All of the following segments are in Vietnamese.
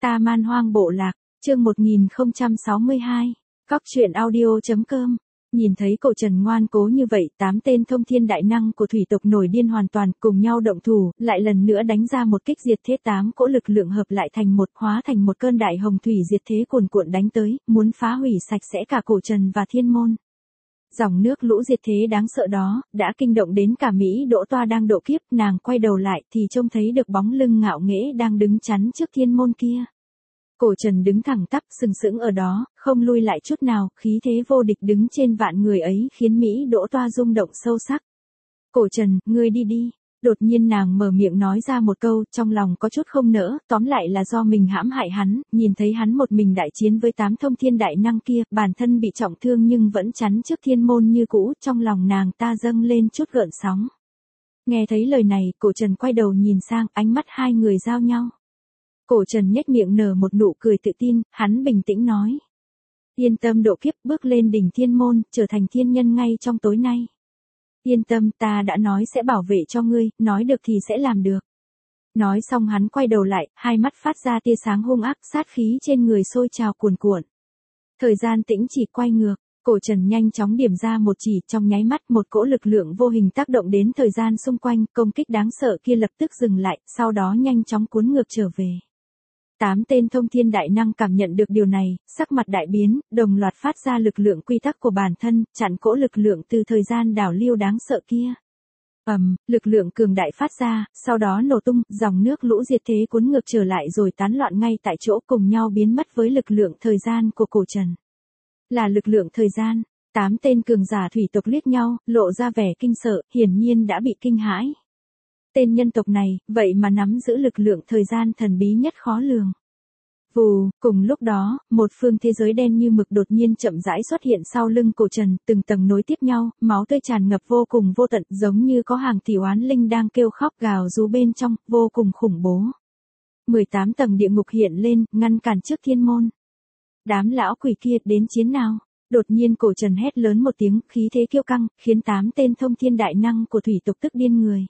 Ta Man Hoang Bộ Lạc, chương 1062, Cóc truyện audio.com. Nhìn thấy Cổ Trần ngoan cố như vậy, 8 tên thông thiên đại năng của thủy tộc nổi điên hoàn toàn, cùng nhau động thủ, lại lần nữa đánh ra một kích diệt thế, 8 cỗ lực lượng hợp lại thành một, hóa thành một cơn đại hồng thủy diệt thế cuồn cuộn đánh tới, muốn phá hủy sạch sẽ cả Cổ Trần và thiên môn. Dòng nước lũ diệt thế đáng sợ đó, đã kinh động đến cả Mỹ Đỗ Toa đang độ kiếp, nàng quay đầu lại thì trông thấy được bóng lưng ngạo nghễ đang đứng chắn trước thiên môn kia. Cổ Trần đứng thẳng tắp sừng sững ở đó, không lui lại chút nào, khí thế vô địch đứng trên vạn người ấy khiến Mỹ Đỗ Toa rung động sâu sắc. Cổ Trần, ngươi đi đi. Đột nhiên nàng mở miệng nói ra một câu, trong lòng có chút không nỡ, tóm lại là do mình hãm hại hắn, nhìn thấy hắn một mình đại chiến với 8 thông thiên đại năng kia, bản thân bị trọng thương nhưng vẫn chắn trước thiên môn như cũ, trong lòng nàng ta dâng lên chút gợn sóng. Nghe thấy lời này, Cổ Trần quay đầu nhìn sang, ánh mắt hai người giao nhau. Cổ Trần nhếch miệng nở một nụ cười tự tin, hắn bình tĩnh nói. Yên tâm độ kiếp, bước lên đỉnh thiên môn, trở thành thiên nhân ngay trong tối nay. Yên tâm, ta đã nói sẽ bảo vệ cho ngươi, nói được thì sẽ làm được. Nói xong hắn quay đầu lại, hai mắt phát ra tia sáng hung ác, sát khí trên người sôi trào cuồn cuộn. Thời gian tĩnh chỉ quay ngược, Cổ Trần nhanh chóng điểm ra một chỉ, trong nháy mắt một cỗ lực lượng vô hình tác động đến thời gian xung quanh, công kích đáng sợ kia lập tức dừng lại, sau đó nhanh chóng cuốn ngược trở về. 8 tên thông thiên đại năng cảm nhận được điều này, sắc mặt đại biến, đồng loạt phát ra lực lượng quy tắc của bản thân, chặn cỗ lực lượng từ thời gian đảo lưu đáng sợ kia. Lực lượng cường đại phát ra, sau đó nổ tung, dòng nước lũ diệt thế cuốn ngược trở lại rồi tán loạn ngay tại chỗ, cùng nhau biến mất với lực lượng thời gian của Cổ Trần. Là lực lượng thời gian, 8 tên cường giả thủy tộc liếc nhau, lộ ra vẻ kinh sợ, hiển nhiên đã bị kinh hãi. Tên nhân tộc này, vậy mà nắm giữ lực lượng thời gian thần bí nhất khó lường. Vù, cùng lúc đó, một phương thế giới đen như mực đột nhiên chậm rãi xuất hiện sau lưng Cổ Trần, từng tầng nối tiếp nhau, máu tươi tràn ngập vô cùng vô tận, giống như có hàng tỷ oán linh đang kêu khóc gào rú bên trong, vô cùng khủng bố. 18 tầng địa ngục hiện lên, ngăn cản trước thiên môn. Đám lão quỷ kia đến chiến nào? Đột nhiên Cổ Trần hét lớn một tiếng, khí thế kiêu căng, khiến 8 tên thông thiên đại năng của thủy tộc tức điên người.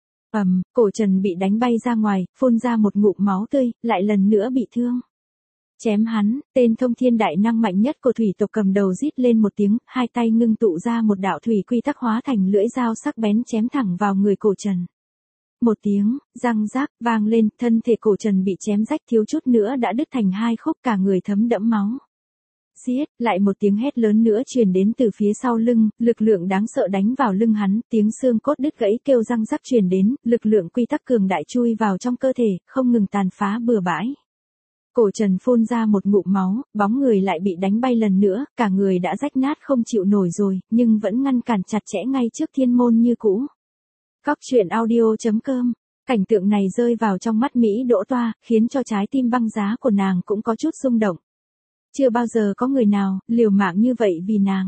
Cổ Trần bị đánh bay ra ngoài, phun ra một ngụm máu tươi, lại lần nữa bị thương. Chém hắn, tên thông thiên đại năng mạnh nhất của thủy tộc cầm đầu rít lên một tiếng, hai tay ngưng tụ ra một đạo thủy quy tắc hóa thành lưỡi dao sắc bén chém thẳng vào người Cổ Trần. Một tiếng, răng rác, vang lên, thân thể Cổ Trần bị chém rách thiếu chút nữa đã đứt thành hai khúc, cả người thấm đẫm máu. Giết, lại một tiếng hét lớn nữa truyền đến từ phía sau lưng, lực lượng đáng sợ đánh vào lưng hắn, tiếng xương cốt đứt gãy kêu răng rắc truyền đến, lực lượng quy tắc cường đại chui vào trong cơ thể, không ngừng tàn phá bừa bãi. Cổ Trần phun ra một ngụm máu, bóng người lại bị đánh bay lần nữa, cả người đã rách nát không chịu nổi rồi, nhưng vẫn ngăn cản chặt chẽ ngay trước thiên môn như cũ. Cóc truyện audio.com. Cảnh tượng này rơi vào trong mắt Mỹ Đỗ Toa, khiến cho trái tim băng giá của nàng cũng có chút rung động. Chưa bao giờ có người nào liều mạng như vậy vì nàng.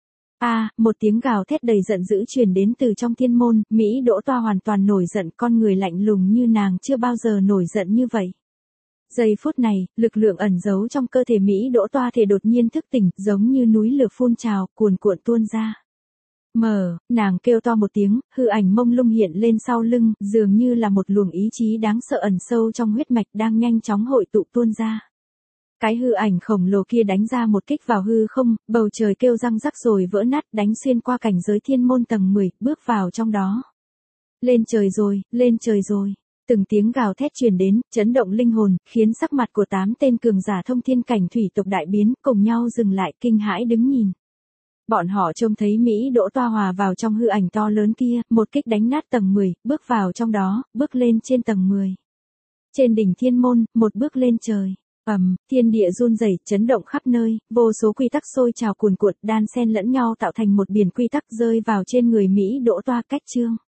Một tiếng gào thét đầy giận dữ truyền đến từ trong thiên môn, Mỹ Đỗ Toa hoàn toàn nổi giận, con người lạnh lùng như nàng chưa bao giờ nổi giận như vậy. Giây phút này, lực lượng ẩn giấu trong cơ thể Mỹ Đỗ Toa thể đột nhiên thức tỉnh, giống như núi lửa phun trào, cuồn cuộn tuôn ra. Nàng kêu to một tiếng, hư ảnh mông lung hiện lên sau lưng, dường như là một luồng ý chí đáng sợ ẩn sâu trong huyết mạch đang nhanh chóng hội tụ tuôn ra. Cái hư ảnh khổng lồ kia đánh ra một kích vào hư không, bầu trời kêu răng rắc rồi vỡ nát, đánh xuyên qua cảnh giới thiên môn tầng 10, bước vào trong đó. Lên trời rồi, lên trời rồi. Từng tiếng gào thét truyền đến, chấn động linh hồn, khiến sắc mặt của 8 tên cường giả thông thiên cảnh thủy tộc đại biến, cùng nhau dừng lại, kinh hãi đứng nhìn. Bọn họ trông thấy Mỹ Đỗ Toa hòa vào trong hư ảnh to lớn kia, một kích đánh nát tầng 10, bước vào trong đó, bước lên trên tầng 10. Trên đỉnh thiên môn, một bước lên trời. Thiên địa run rẩy, chấn động khắp nơi, vô số quy tắc sôi trào cuồn cuộn, đan xen lẫn nhau tạo thành một biển quy tắc rơi vào trên người Mỹ Đỗ Toa cách chương.